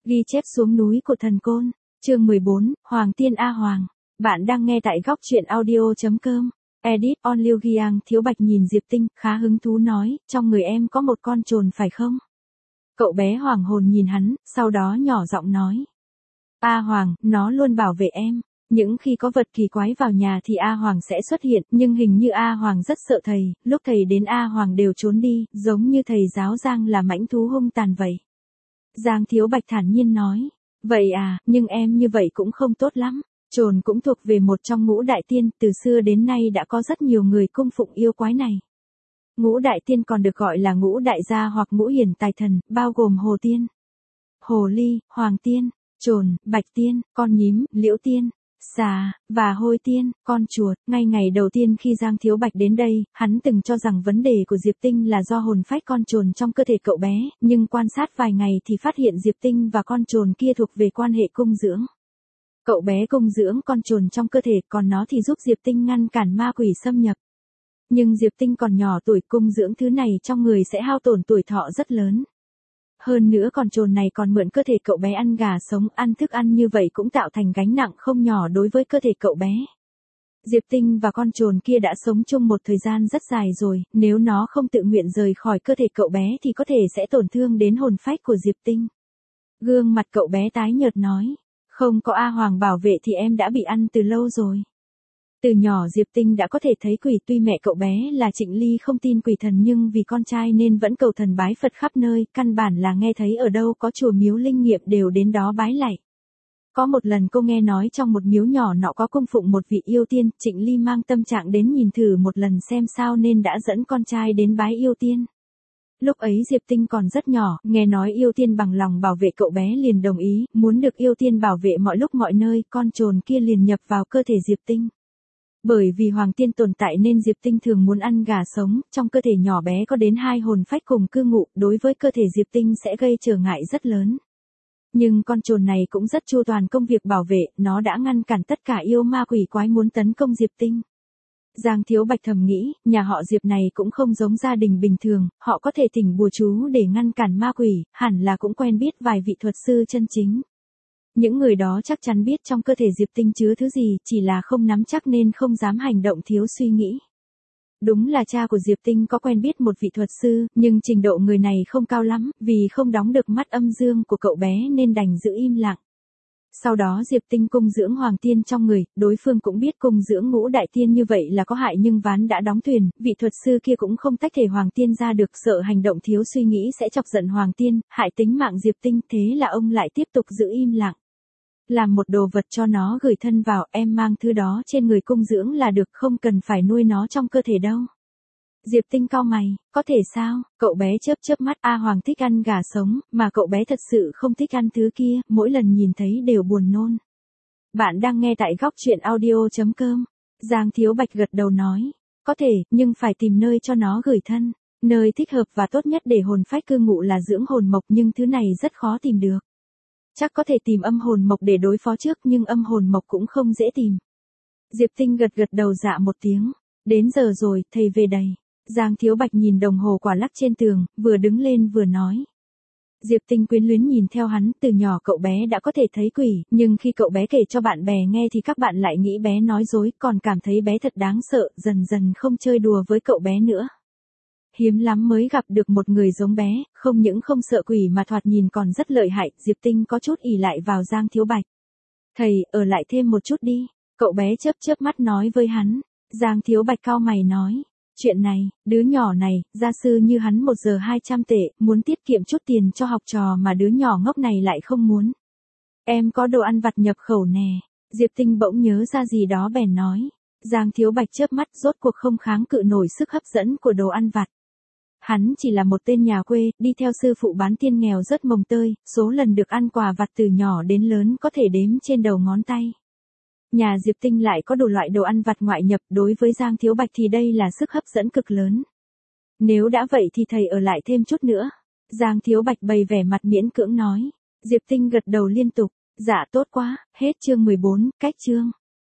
Ghi chép xuống núi của thần côn. Chương 14, Hoàng Tiên A Hoàng. Bạn đang nghe tại góc truyện audio.com. Edit on Liêu Giang. Thiếu Bạch nhìn Diệp Tinh, khá hứng thú nói, trong người em có một con trồn phải không? Cậu bé hoàng hồn nhìn hắn, sau đó nhỏ giọng nói. A Hoàng, nó luôn bảo vệ em. Những khi có vật kỳ quái vào nhà thì A Hoàng sẽ xuất hiện, nhưng hình như A Hoàng rất sợ thầy, lúc thầy đến A Hoàng đều trốn đi, giống như thầy giáo Giang là mãnh thú hung tàn vậy. Giang Thiếu Bạch thản nhiên nói. Vậy à, nhưng em như vậy cũng không tốt lắm. Trồn cũng thuộc về một trong ngũ đại tiên, từ xưa đến nay đã có rất nhiều người cung phụng yêu quái này. Ngũ đại tiên còn được gọi là ngũ đại gia hoặc ngũ hiển tài thần, bao gồm hồ tiên, hồ ly, hoàng tiên, trồn, bạch tiên, con nhím, liễu tiên, xà, và hôi tiên, con chuột. Ngay ngày đầu tiên khi Giang Thiếu Bạch đến đây, hắn từng cho rằng vấn đề của Diệp Tinh là do hồn phách con trồn trong cơ thể cậu bé, nhưng quan sát vài ngày thì phát hiện Diệp Tinh và con trồn kia thuộc về quan hệ cung dưỡng. Cậu bé cung dưỡng con trồn trong cơ thể, còn nó thì giúp Diệp Tinh ngăn cản ma quỷ xâm nhập. Nhưng Diệp Tinh còn nhỏ tuổi, cung dưỡng thứ này trong người sẽ hao tổn tuổi thọ rất lớn. Hơn nữa con trồn này còn mượn cơ thể cậu bé ăn gà sống, ăn thức ăn như vậy cũng tạo thành gánh nặng không nhỏ đối với cơ thể cậu bé. Diệp Tinh và con trồn kia đã sống chung một thời gian rất dài rồi, nếu nó không tự nguyện rời khỏi cơ thể cậu bé thì có thể sẽ tổn thương đến hồn phách của Diệp Tinh. Gương mặt cậu bé tái nhợt nói, không có A Hoàng bảo vệ thì em đã bị ăn từ lâu rồi. Từ nhỏ Diệp Tinh đã có thể thấy quỷ, tuy mẹ cậu bé là Trịnh Ly không tin quỷ thần nhưng vì con trai nên vẫn cầu thần bái Phật khắp nơi, căn bản là nghe thấy ở đâu có chùa miếu linh nghiệm đều đến đó bái lạy. Có một lần cô nghe nói trong một miếu nhỏ nọ có cung phụng một vị yêu tiên, Trịnh Ly mang tâm trạng đến nhìn thử một lần xem sao nên đã dẫn con trai đến bái yêu tiên. Lúc ấy Diệp Tinh còn rất nhỏ, nghe nói yêu tiên bằng lòng bảo vệ cậu bé liền đồng ý, muốn được yêu tiên bảo vệ mọi lúc mọi nơi, con trồn kia liền nhập vào cơ thể Diệp Tinh. Bởi vì hoàng tiên tồn tại nên Diệp Tinh thường muốn ăn gà sống, trong cơ thể nhỏ bé có đến 2 hồn phách cùng cư ngụ, đối với cơ thể Diệp Tinh sẽ gây trở ngại rất lớn. Nhưng con trồn này cũng rất chu toàn công việc bảo vệ, nó đã ngăn cản tất cả yêu ma quỷ quái muốn tấn công Diệp Tinh. Giang Thiếu Bạch thầm nghĩ, nhà họ Diệp này cũng không giống gia đình bình thường, họ có thể thỉnh bùa chú để ngăn cản ma quỷ, hẳn là cũng quen biết vài vị thuật sư chân chính. Những người đó chắc chắn biết trong cơ thể Diệp Tinh chứa thứ gì, chỉ là không nắm chắc nên không dám hành động thiếu suy nghĩ. Đúng là cha của Diệp Tinh có quen biết một vị thuật sư, nhưng trình độ người này không cao lắm, vì không đóng được mắt âm dương của cậu bé nên đành giữ im lặng. Sau đó Diệp Tinh cung dưỡng hoàng tiên trong người, đối phương cũng biết cung dưỡng ngũ đại tiên như vậy là có hại nhưng ván đã đóng thuyền, vị thuật sư kia cũng không tách thể hoàng tiên ra được, sợ hành động thiếu suy nghĩ sẽ chọc giận hoàng tiên, hại tính mạng Diệp Tinh, thế là ông lại tiếp tục giữ im lặng. Làm một đồ vật cho nó gửi thân vào, em mang thứ đó trên người cung dưỡng là được, không cần phải nuôi nó trong cơ thể đâu. Diệp Tinh cau mày, có thể sao? Cậu bé chớp chớp mắt, A Hoàng thích ăn gà sống, mà cậu bé thật sự không thích ăn thứ kia, mỗi lần nhìn thấy đều buồn nôn. Bạn đang nghe tại góc truyện audio.com. Giang Thiếu Bạch gật đầu nói, có thể, nhưng phải tìm nơi cho nó gửi thân. Nơi thích hợp và tốt nhất để hồn phách cư ngụ là dưỡng hồn mộc, nhưng thứ này rất khó tìm được. Chắc có thể tìm âm hồn mộc để đối phó trước, nhưng âm hồn mộc cũng không dễ tìm. Diệp Tinh gật gật đầu dạ một tiếng. Đến giờ rồi, thầy về đây. Giang Thiếu Bạch nhìn đồng hồ quả lắc trên tường, vừa đứng lên vừa nói. Diệp Tinh quyến luyến nhìn theo hắn, từ nhỏ cậu bé đã có thể thấy quỷ, nhưng khi cậu bé kể cho bạn bè nghe thì các bạn lại nghĩ bé nói dối, còn cảm thấy bé thật đáng sợ, dần dần không chơi đùa với cậu bé nữa. Hiếm lắm mới gặp được một người giống bé, không những không sợ quỷ mà thoạt nhìn còn rất lợi hại. Diệp Tinh có chút ỷ lại vào Giang Thiếu Bạch. Thầy, ở lại thêm một chút đi. Cậu bé chớp chớp mắt nói với hắn. Giang Thiếu Bạch cau mày nói. Chuyện này, đứa nhỏ này, gia sư như hắn 1 giờ 200 tệ, muốn tiết kiệm chút tiền cho học trò mà đứa nhỏ ngốc này lại không muốn. Em có đồ ăn vặt nhập khẩu nè. Diệp Tinh bỗng nhớ ra gì đó bèn nói. Giang Thiếu Bạch chớp mắt, rốt cuộc không kháng cự nổi sức hấp dẫn của đồ ăn vặt. Hắn chỉ là một tên nhà quê, đi theo sư phụ bán tiên nghèo rất mồng tơi, số lần được ăn quà vặt từ nhỏ đến lớn có thể đếm trên đầu ngón tay. Nhà Diệp Tinh lại có đủ loại đồ ăn vặt ngoại nhập, đối với Giang Thiếu Bạch thì đây là sức hấp dẫn cực lớn. Nếu đã vậy thì thầy ở lại thêm chút nữa. Giang Thiếu Bạch bày vẻ mặt miễn cưỡng nói. Diệp Tinh gật đầu liên tục. Dạ tốt quá, hết chương 14, cách chương.